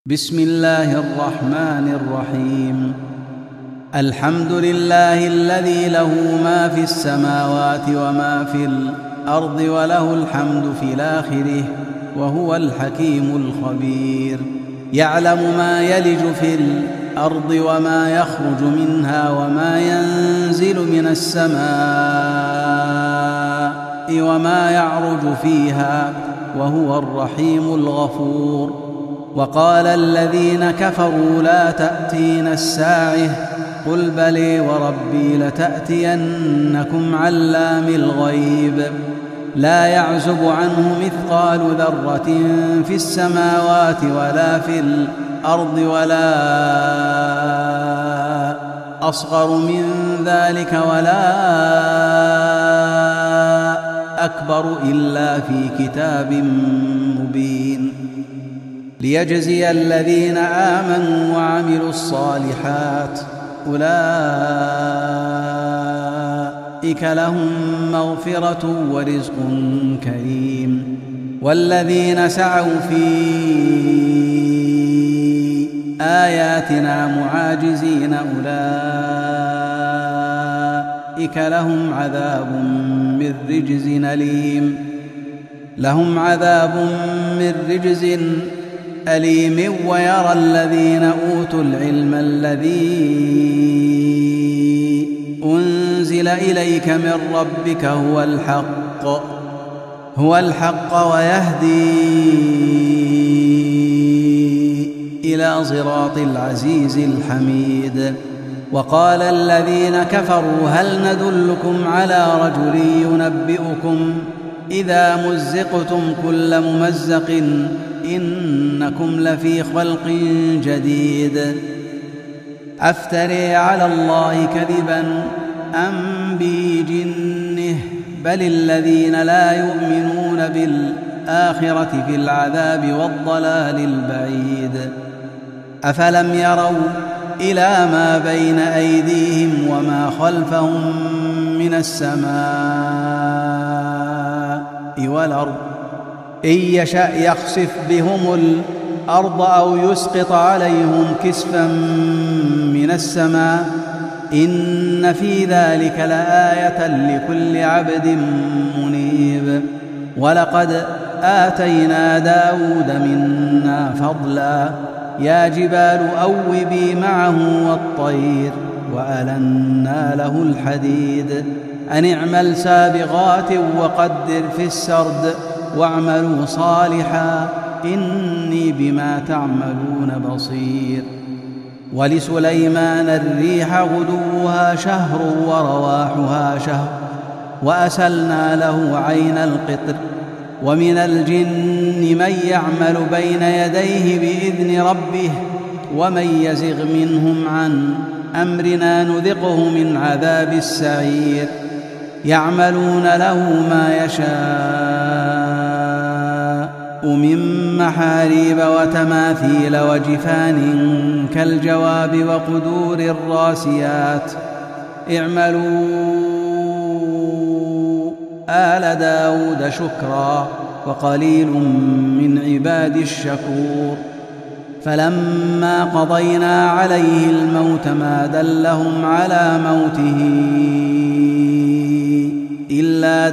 بسم الله الرحمن الرحيم. الحمد لله الذي له ما في السماوات وما في الأرض وله الحمد في الآخرة وهو الحكيم الخبير. يعلم ما يلج في الأرض وما يخرج منها وما ينزل من السماء وما يعرج فيها وهو الرحيم الغفور. وقال الذين كفروا لا تأتينا الساعة قل بلى وربي لتأتينكم علام الغيب لا يعزب عنه مثقال ذرة في السماوات ولا في الأرض ولا أصغر من ذلك ولا أكبر إلا في كتاب مبين ليجزي الذين آمنوا وعملوا الصالحات أولئك لهم مغفرة ورزق كريم. والذين سعوا في آياتنا معاجزين أولئك لهم عذاب من رجز أليم أليم. ويرى الذين أوتوا العلم الذي أنزل إليك من ربك هو الحق ويهدي إلى صراط العزيز الحميد. وقال الذين كفروا هل ندلكم على رجل ينبئكم إذا مزقتم كل ممزق إنكم لفي خلق جديد أفتري على الله كذبا أم به جنه بل الذين لا يؤمنون بالآخرة في العذاب والضلال البعيد. أفلم يروا إلى ما بين أيديهم وما خلفهم من السماء والأرض إن يشأ يخسف بهم الأرض أو يسقط عليهم كسفا من السماء إن في ذلك لآية لكل عبد منيب. ولقد آتينا داود منا فضلا يا جبال أوبي معه والطير وألنا له الحديد أن اعمل سابغات وقدر في السرد واعملوا صالحا إني بما تعملون بصير. ولسليمان الريح غدوها شهر ورواحها شهر وأسلنا له عين القطر. ومن الجن من يعمل بين يديه بإذن ربه ومن يزغ منهم عن أمرنا نذقه من عذاب السعير. يعملون له ما يشاء من محاريب وتماثيل وجفان كالجواب وقدور الراسيات اعملوا آل داود شكرا وقليل من عباد الشكور. فلما قضينا عليه الموت ما دلهم على موته إلا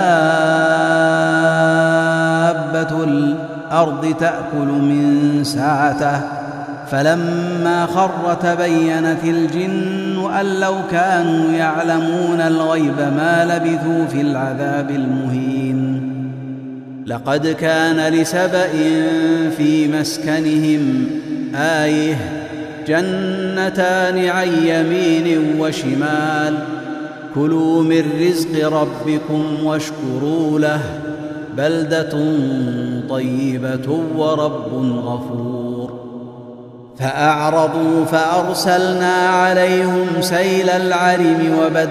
دابة الأرض تأكل من ساعته فلما خر تبينت الجن أن لو كانوا يعلمون الغيب ما لبثوا في العذاب المهين. لقد كان لسبإ في مسكنهم آية جنتان عن يمين وشمال كلوا من رزق ربكم واشكروا له بلدة طيبة ورب غفور. فأعرضوا فأرسلنا عليهم سيل العرم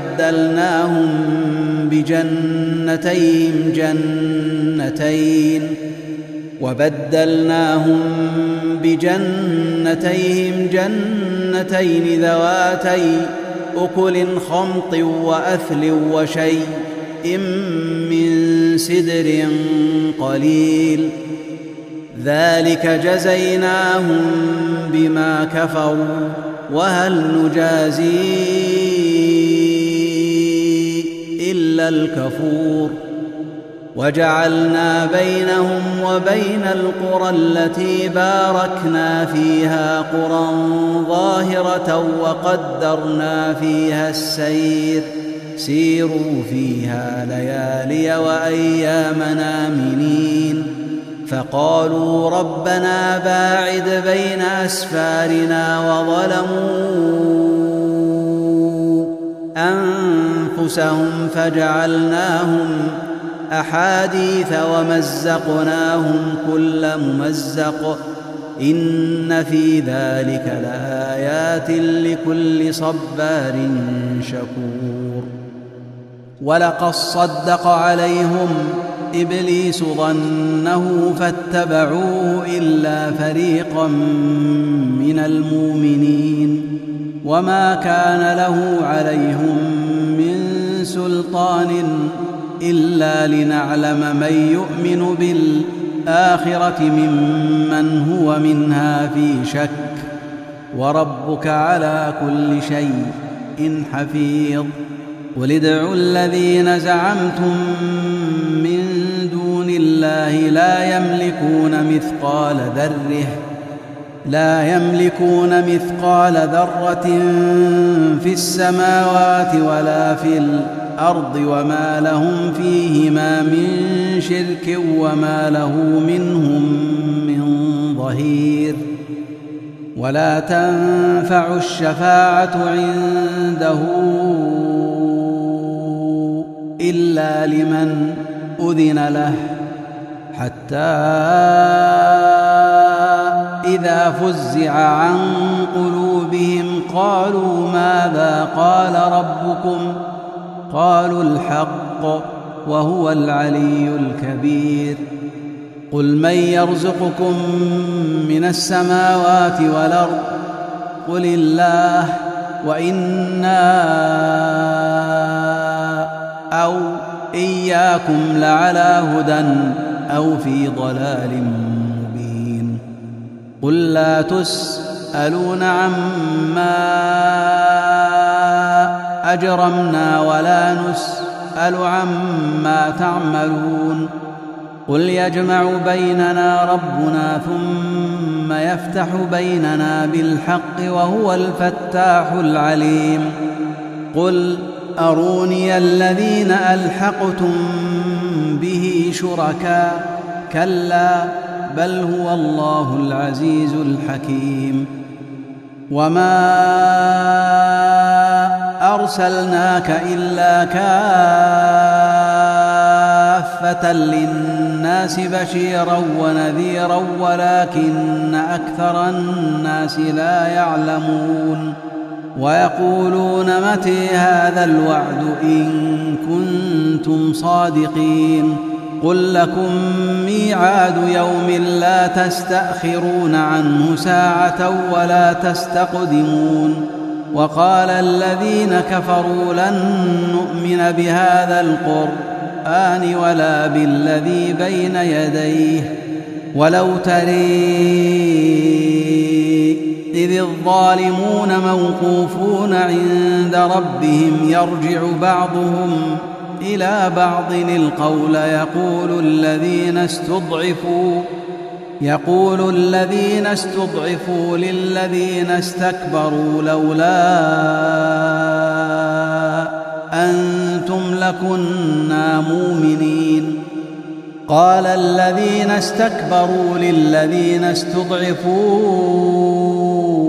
وبدلناهم بجنتيهم جنتين ذواتي أكل خمط وأثل وشيء من سدر قليل ذلك جزيناهم بما كفروا وهل نجازي إلا الكفور وجعلنا بينهم وبين القرى التي باركنا فيها قرى ظاهرة وقدرنا فيها السير سيروا فيها ليالي وأياما آمنين فقالوا ربنا باعد بين أسفارنا وظلموا أنفسهم فجعلناهم أحاديث ومزقناهم كل ممزق إن في ذلك لآيات لكل صبار شكور ولقد صدق عليهم إبليس ظنه فاتبعوه إلا فريقا من المؤمنين وما كان له عليهم من سلطان إلا لنعلم من يؤمن بالآخرة ممن هو منها في شك وربك على كل شيء حفيظ قل ادعوا الذين زعمتم من دون الله لا يملكون مثقال ذرة في السماوات ولا في الأرض وما لهم فيهما من شرك وما له منهم من ظهير ولا تنفع الشفاعة عنده إلا لمن أذن له حتى إذا فزع عن قلوبهم قالوا ماذا قال ربكم قالوا الحق وهو العلي الكبير قل من يرزقكم من السماوات والأرض قل الله وإنا أو إياكم لعلى هدى أو في ضلال مبين قل لا تسألون عما أجرمنا ولا نسأل عما تعملون قل يجمع بيننا ربنا ثم يفتح بيننا بالحق وهو الفتاح العليم قل أروني الذين ألحقتم به شركاء كلا بل هو الله العزيز الحكيم وما أرسلناك إلا كافة للناس بشيرا ونذيرا ولكن أكثر الناس لا يعلمون ويقولون متى هذا الوعد إن كنتم صادقين قل لكم ميعاد يوم لا تستأخرون عنه ساعة ولا تستقدمون وقال الذين كفروا لن نؤمن بهذا القرآن ولا بالذي بين يديه ولو ترى إذ الظالمون موقوفون عند ربهم يرجع بعضهم إلى بعض القول يقول الذين استضعفوا للذين استكبروا لولا أنتم لكنا مؤمنين قال الذين استكبروا للذين استضعفوا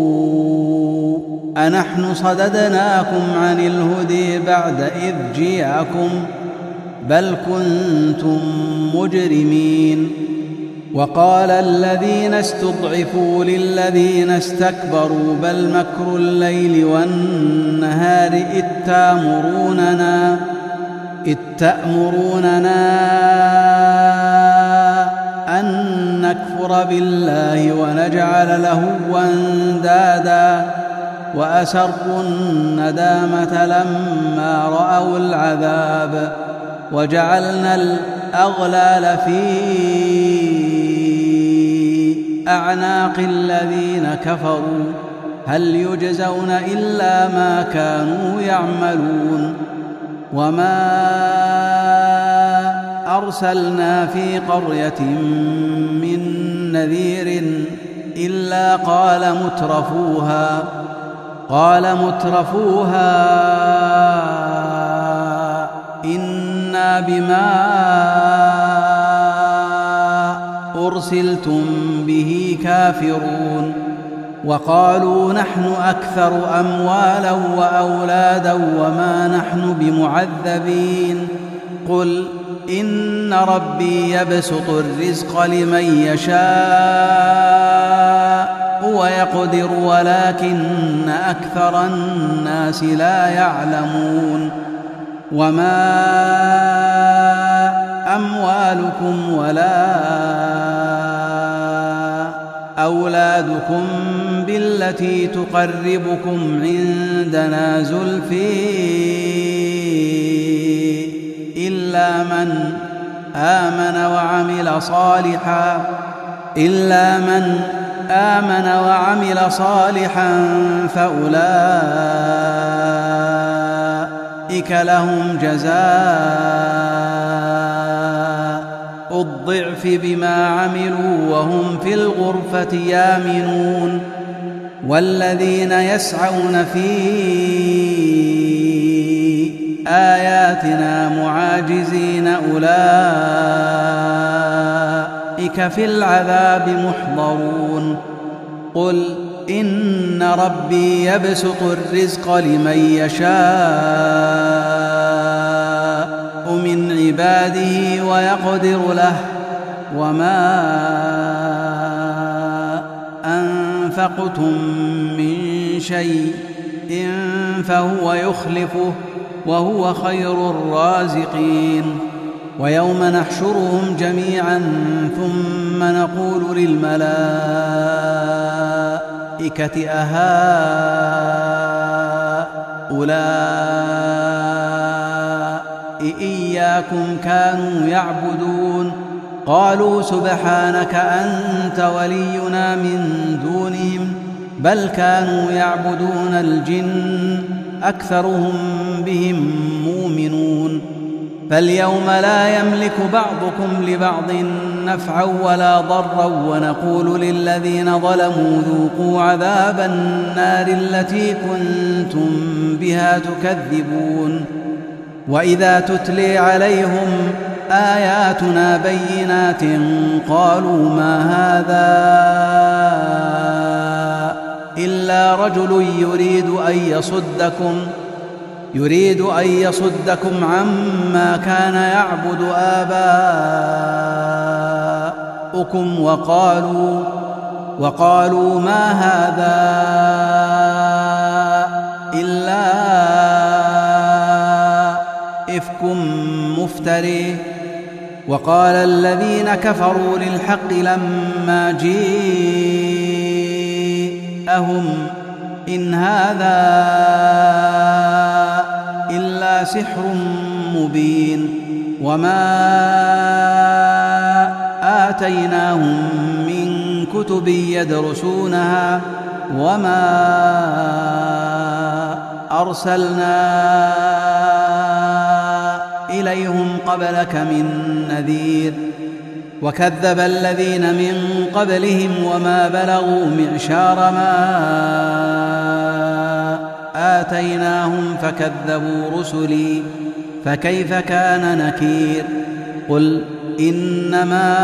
أنحن صددناكم عن الهدى بعد إذ جاءكم بل كنتم مجرمين وقال الذين استضعفوا للذين استكبروا بل مكر الليل والنهار إذ تأمروننا أن نكفر بالله ونجعل له أندادا وأسروا الندامة لما رأوا العذاب وجعلنا الأغلال في أعناق الذين كفروا هل يجزون إلا ما كانوا يعملون وما أرسلنا في قرية من نذير إلا قال مترفوها إنا بما أرسلتم به كافرون وقالوا نحن أكثر أموالا وأولادا وما نحن بمعذبين قل إن ربي يبسط الرزق لمن يشاء ويقدر ولكن أكثر الناس لا يعلمون وما أموالكم ولا أولادكم بالتي تقربكم عندنا زلفي إلا من آمن وعمل صالحا فأولئك لهم جزاء الضعف بما عملوا وهم في الغرفة يامنون والذين يسعون في آياتنا معاجزين أولئك في العذاب محضرون قل إن ربي يبسط الرزق لمن يشاء من عباده ويقدر له وما أنفقتم من شيء فهو يخلفه وهو خير الرازقين ويوم نحشرهم جميعا ثم نقول للملائكة أهؤلاء إياكم كانوا يعبدون قالوا سبحانك أنت ولينا من دونهم بل كانوا يعبدون الجن أكثرهم بهم مؤمنون فاليوم لا يملك بعضكم لبعض نفعا ولا ضرا ونقول للذين ظلموا ذوقوا عذاب النار التي كنتم بها تكذبون وإذا تتلي عليهم آياتنا بينات قالوا ما هذا إلا رجل يريد أن يصدكم عما كان يعبد آباؤكم وقالوا ما هذا إلا إفك مفتري وقال الذين كفروا للحق لما جاءهم إن هذا إلا سحر مبين وما آتيناهم من كتب يدرسونها وما أرسلنا إليهم قبلك من نذير وكذب الذين من قبلهم وما بلغوا معشار ما آتيناهم فكذبوا رسلي فكيف كان نكير قل إنما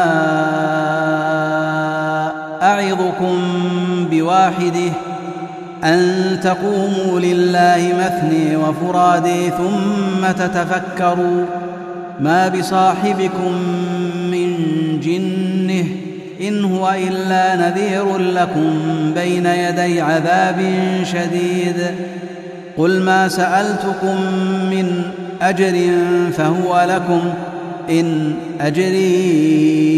أعظكم بواحده أن تقوموا لله مثني وفرادي ثم تتفكروا ما بصاحبكم من جنه إن هو إلا نذير لكم بين يدي عذاب شديد قل ما سألتكم من أجر فهو لكم إن أجري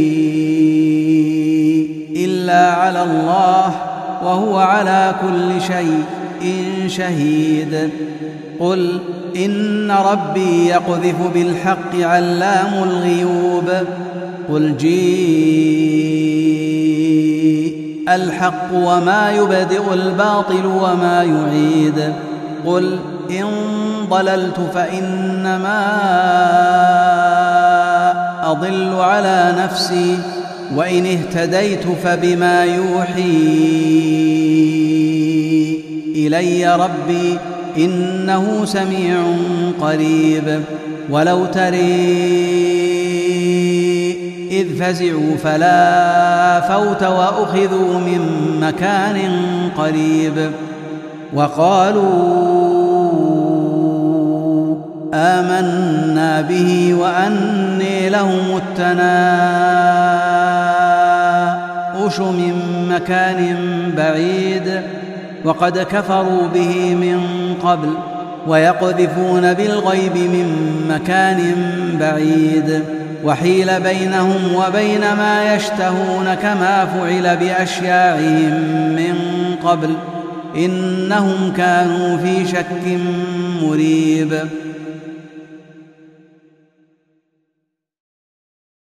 إلا على الله وهو على كل شيء شهيد قل إن ربي يقذف بالحق علام الغيوب قل جيء الحق وما يبدئ الباطل وما يعيد. قل إن ضللت فإنما أضل على نفسي وإن اهتديت فبما يوحي إلي ربي إنه سميع قريب. ولو تري إذ فزعوا فلا فوت وأخذوا من مكان قريب وقالوا آمنا به وأني لهم التناؤش من مكان بعيد وقد كفروا به من قبل ويقذفون بالغيب من مكان بعيد وحيل بينهم وبين ما يشتهون كما فعل بأشياعهم من قبل إنهم كانوا في شك مريب.